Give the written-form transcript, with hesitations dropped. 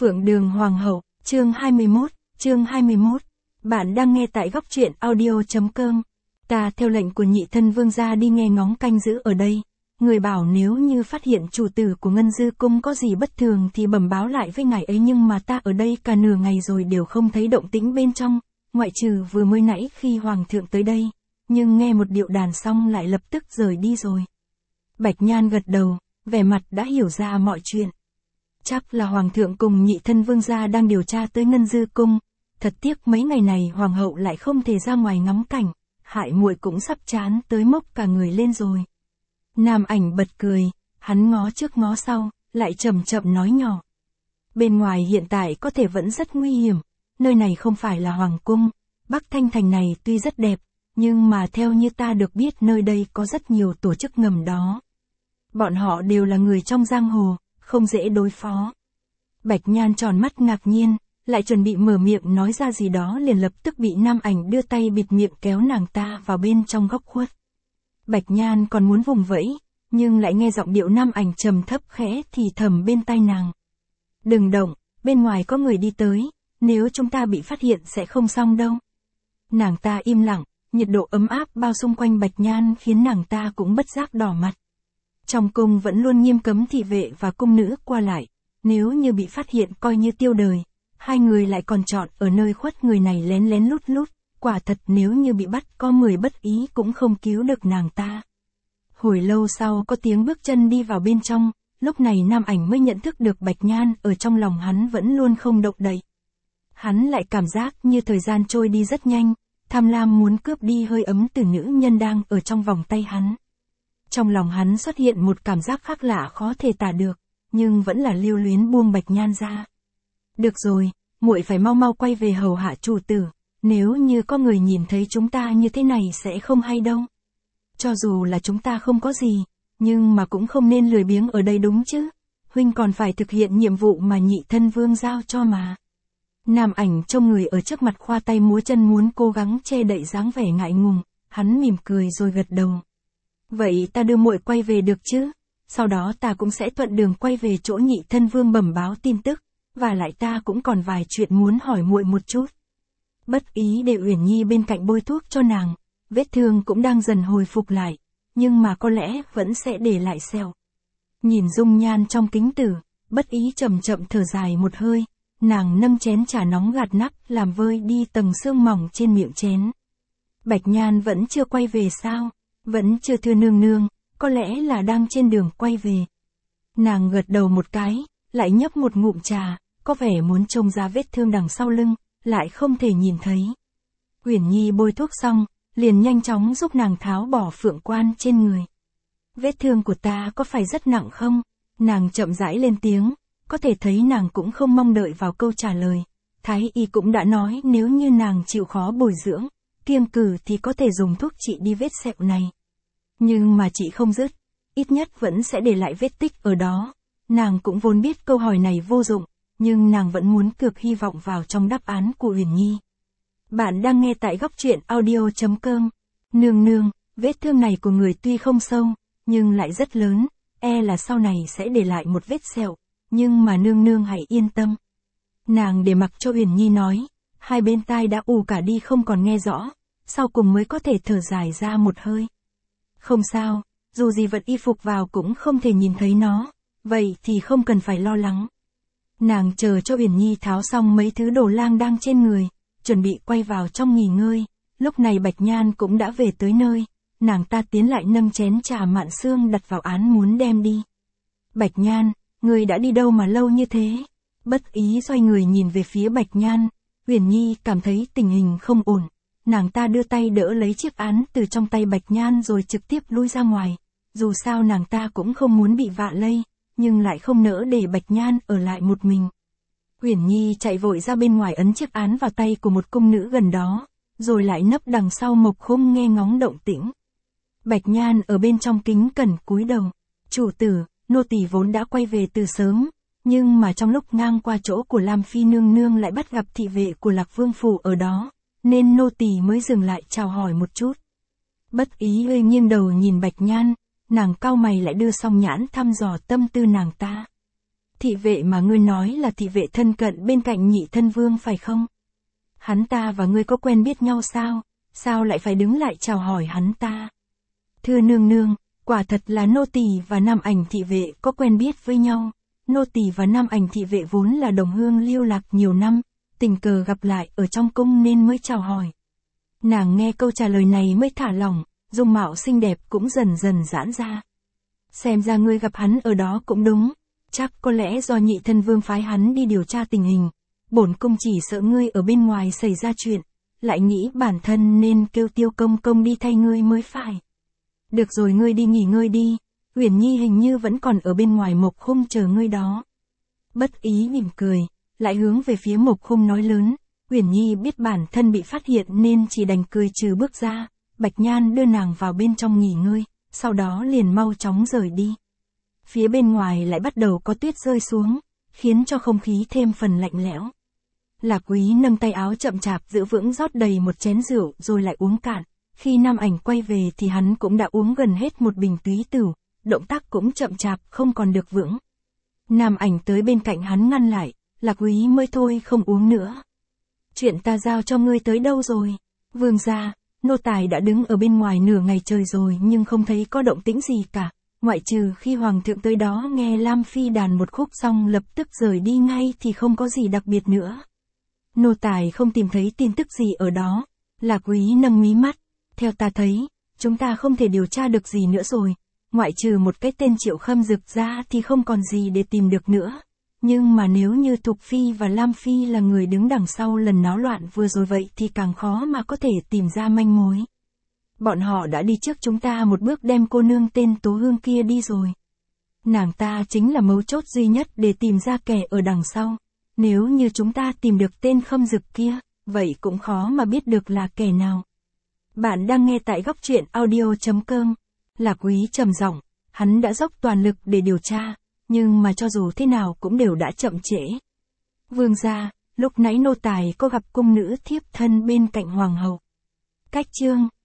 Phượng Đường Hoàng hậu, chương 21. Bạn đang nghe tại góc truyện audio.com. Ta theo lệnh của nhị thân vương gia đi nghe ngóng canh giữ ở đây. Người bảo nếu như phát hiện chủ tử của Ngân Dư Cung có gì bất thường thì bẩm báo lại với ngài ấy, nhưng mà ta ở đây cả nửa ngày rồi đều không thấy động tĩnh bên trong, ngoại trừ vừa mới nãy khi hoàng thượng tới đây, nhưng nghe một điệu đàn xong lại lập tức rời đi rồi. Bạch Nhan gật đầu, vẻ mặt đã hiểu ra mọi chuyện. Chắc là hoàng thượng cùng nhị thân vương gia đang điều tra tới Ngân Dư Cung. Thật tiếc mấy ngày này hoàng hậu lại không thể ra ngoài ngắm cảnh, hại muội cũng sắp chán tới mốc cả người lên rồi. Nam Ảnh bật cười, hắn ngó trước ngó sau, lại chậm chậm nói nhỏ. Bên ngoài hiện tại có thể vẫn rất nguy hiểm, nơi này không phải là hoàng cung, Bắc Thanh Thành này tuy rất đẹp, nhưng mà theo như ta được biết nơi đây có rất nhiều tổ chức ngầm đó. Bọn họ đều là người trong giang hồ, không dễ đối phó. Bạch Nhan tròn mắt ngạc nhiên, lại chuẩn bị mở miệng nói ra gì đó liền lập tức bị Nam Ảnh đưa tay bịt miệng kéo nàng ta vào bên trong góc khuất. Bạch Nhan còn muốn vùng vẫy, nhưng lại nghe giọng điệu Nam Ảnh trầm thấp khẽ thì thầm bên tai nàng. Đừng động, bên ngoài có người đi tới, nếu chúng ta bị phát hiện sẽ không xong đâu. Nàng ta im lặng, nhiệt độ ấm áp bao xung quanh Bạch Nhan khiến nàng ta cũng bất giác đỏ mặt. Trong cung vẫn luôn nghiêm cấm thị vệ và cung nữ qua lại, nếu như bị phát hiện coi như tiêu đời, hai người lại còn chọn ở nơi khuất người này lén lén lút lút, quả thật nếu như bị bắt có 10 bất ý cũng không cứu được nàng ta. Hồi lâu sau có tiếng bước chân đi vào bên trong, lúc này Nam Ảnh mới nhận thức được Bạch Nhan ở trong lòng hắn vẫn luôn không động đậy. Hắn lại cảm giác như thời gian trôi đi rất nhanh, tham lam muốn cướp đi hơi ấm từ nữ nhân đang ở trong vòng tay hắn. Trong lòng hắn xuất hiện một cảm giác khác lạ khó thể tả được, nhưng vẫn là lưu luyến buông Bạch Nhan ra. Được rồi, muội phải mau mau quay về hầu hạ chủ tử, nếu như có người nhìn thấy chúng ta như thế này sẽ không hay đâu. Cho dù là chúng ta không có gì, nhưng mà cũng không nên lười biếng ở đây đúng chứ, huynh còn phải thực hiện nhiệm vụ mà nhị thân vương giao cho mà. Nam Ảnh trông người ở trước mặt khoa tay múa chân muốn cố gắng che đậy dáng vẻ ngại ngùng, hắn mỉm cười rồi gật đầu. Vậy ta đưa muội quay về được chứ? Sau đó ta cũng sẽ thuận đường quay về chỗ nhị thân vương bẩm báo tin tức, và lại ta cũng còn vài chuyện muốn hỏi muội một chút. Bất ý để Uyển Nhi bên cạnh bôi thuốc cho nàng, vết thương cũng đang dần hồi phục lại, nhưng mà có lẽ vẫn sẽ để lại sẹo. Nhìn dung nhan trong kính tử, bất ý chậm chậm thở dài một hơi, nàng nâng chén trà nóng gạt nắp làm vơi đi tầng sương mỏng trên miệng chén. Bạch Nhan vẫn chưa quay về sao? Vẫn chưa, thưa nương nương, có lẽ là đang trên đường quay về. Nàng gật đầu một cái, lại nhấp một ngụm trà, có vẻ muốn trông ra vết thương đằng sau lưng, lại không thể nhìn thấy. Uyển Nhi bôi thuốc xong, liền nhanh chóng giúp nàng tháo bỏ phượng quan trên người. Vết thương của ta có phải rất nặng không? Nàng chậm rãi lên tiếng, có thể thấy nàng cũng không mong đợi vào câu trả lời. Thái y cũng đã nói nếu như nàng chịu khó bồi dưỡng, kiêng cử thì có thể dùng thuốc trị đi vết sẹo này. Nhưng mà chị không dứt, ít nhất vẫn sẽ để lại vết tích ở đó. Nàng cũng vốn biết câu hỏi này vô dụng, nhưng nàng vẫn muốn cược hy vọng vào trong đáp án của Uyển Nhi. Bạn đang nghe tại góc truyện audio.com. Nương nương, vết thương này của người tuy không sâu, nhưng lại rất lớn, là sau này sẽ để lại một vết sẹo, nhưng mà nương nương hãy yên tâm. Nàng để mặc cho Uyển Nhi nói, hai bên tai đã ù cả đi không còn nghe rõ, sau cùng mới có thể thở dài ra một hơi. Không sao, dù gì vật y phục vào cũng không thể nhìn thấy nó, vậy thì không cần phải lo lắng. Nàng chờ cho Uyển Nhi tháo xong mấy thứ đồ lang đang trên người, chuẩn bị quay vào trong nghỉ ngơi, lúc này Bạch Nhan cũng đã về tới nơi, nàng ta tiến lại nâng chén trà mạn sương đặt vào án muốn đem đi. Bạch Nhan, người đã đi đâu mà lâu như thế? Bất ý xoay người nhìn về phía Bạch Nhan, Uyển Nhi cảm thấy tình hình không ổn, nàng ta đưa tay đỡ lấy chiếc án từ trong tay Bạch Nhan rồi trực tiếp lui ra ngoài, dù sao nàng ta cũng không muốn bị vạ lây, nhưng lại không nỡ để Bạch Nhan ở lại một mình. Uyển Nhi chạy vội ra bên ngoài ấn chiếc án vào tay của một cung nữ gần đó, rồi lại nấp đằng sau Mộc Khung nghe ngóng động tĩnh. Bạch Nhan ở bên trong kính cẩn cúi đầu, chủ tử, nô tỳ vốn đã quay về từ sớm, nhưng mà trong lúc ngang qua chỗ của Lam Phi nương nương lại bắt gặp thị vệ của Lạc Vương phủ ở đó, nên nô tỳ mới dừng lại chào hỏi một chút. Bất ý hơi nghiêng đầu nhìn Bạch Nhan, nàng cau mày lại đưa song nhãn thăm dò tâm tư nàng ta. Thị vệ mà ngươi nói là thị vệ thân cận bên cạnh Nhị Thân Vương phải không? Hắn ta và ngươi có quen biết nhau sao? Sao lại phải đứng lại chào hỏi hắn ta? Thưa nương nương, quả thật là nô tỳ và Nam Ảnh thị vệ có quen biết với nhau. Nô tỳ và Nam Ảnh thị vệ vốn là đồng hương lưu lạc nhiều năm, tình cờ gặp lại ở trong cung nên mới chào hỏi. Nàng nghe câu trả lời này mới thả lỏng, dung mạo xinh đẹp cũng dần dần giãn ra. Xem ra ngươi gặp hắn ở đó cũng đúng, chắc có lẽ do Nhị Thân Vương phái hắn đi điều tra tình hình. Bổn cung chỉ sợ ngươi ở bên ngoài xảy ra chuyện, lại nghĩ bản thân nên kêu Tiêu công công đi thay ngươi mới phải. Được rồi, ngươi đi nghỉ ngơi đi, Uyển Nhi hình như vẫn còn ở bên ngoài Mộc Khung chờ ngươi đó. Bất ý mỉm cười, lại hướng về phía Mộc Khung nói lớn. Uyển Nhi biết bản thân bị phát hiện nên chỉ đành cười trừ bước ra. Bạch Nhan đưa nàng vào bên trong nghỉ ngơi, sau đó liền mau chóng rời đi. Phía bên ngoài lại bắt đầu có tuyết rơi xuống, khiến cho không khí thêm phần lạnh lẽo. Lạc Quý nâng tay áo chậm chạp giữ vững rót đầy một chén rượu rồi lại uống cạn. Khi Nam Ảnh quay về thì hắn cũng đã uống gần hết một bình túy tửu, động tác cũng chậm chạp không còn được vững. Nam Ảnh tới bên cạnh hắn ngăn lại, Lạc Quý mới thôi không uống nữa. Chuyện ta giao cho ngươi tới đâu rồi? Vương gia, nô tài đã đứng ở bên ngoài nửa ngày trời rồi nhưng không thấy có động tĩnh gì cả, ngoại trừ khi hoàng thượng tới đó nghe Lam Phi đàn một khúc xong lập tức rời đi ngay thì không có gì đặc biệt nữa. Nô tài không tìm thấy tin tức gì ở đó. Lạc Quý nâng mí mắt, theo ta thấy, chúng ta không thể điều tra được gì nữa rồi, ngoại trừ một cái tên Triệu Khâm Dực ra thì không còn gì để tìm được nữa. Nhưng mà nếu như Thục Phi và Lam Phi là người đứng đằng sau lần náo loạn vừa rồi vậy thì càng khó mà có thể tìm ra manh mối. Bọn họ đã đi trước chúng ta một bước đem cô nương tên Tố Hương kia đi rồi. Nàng ta chính là mấu chốt duy nhất để tìm ra kẻ ở đằng sau. Nếu như chúng ta tìm được tên Khâm Dực kia, vậy cũng khó mà biết được là kẻ nào. Bạn đang nghe tại góc truyện audio.com. Lạc Quý trầm giọng, hắn đã dốc toàn lực để điều tra, nhưng mà cho dù thế nào cũng đều đã chậm trễ. Vương gia, lúc nãy nô tài có gặp cung nữ thiếp thân bên cạnh hoàng hậu. Cách chương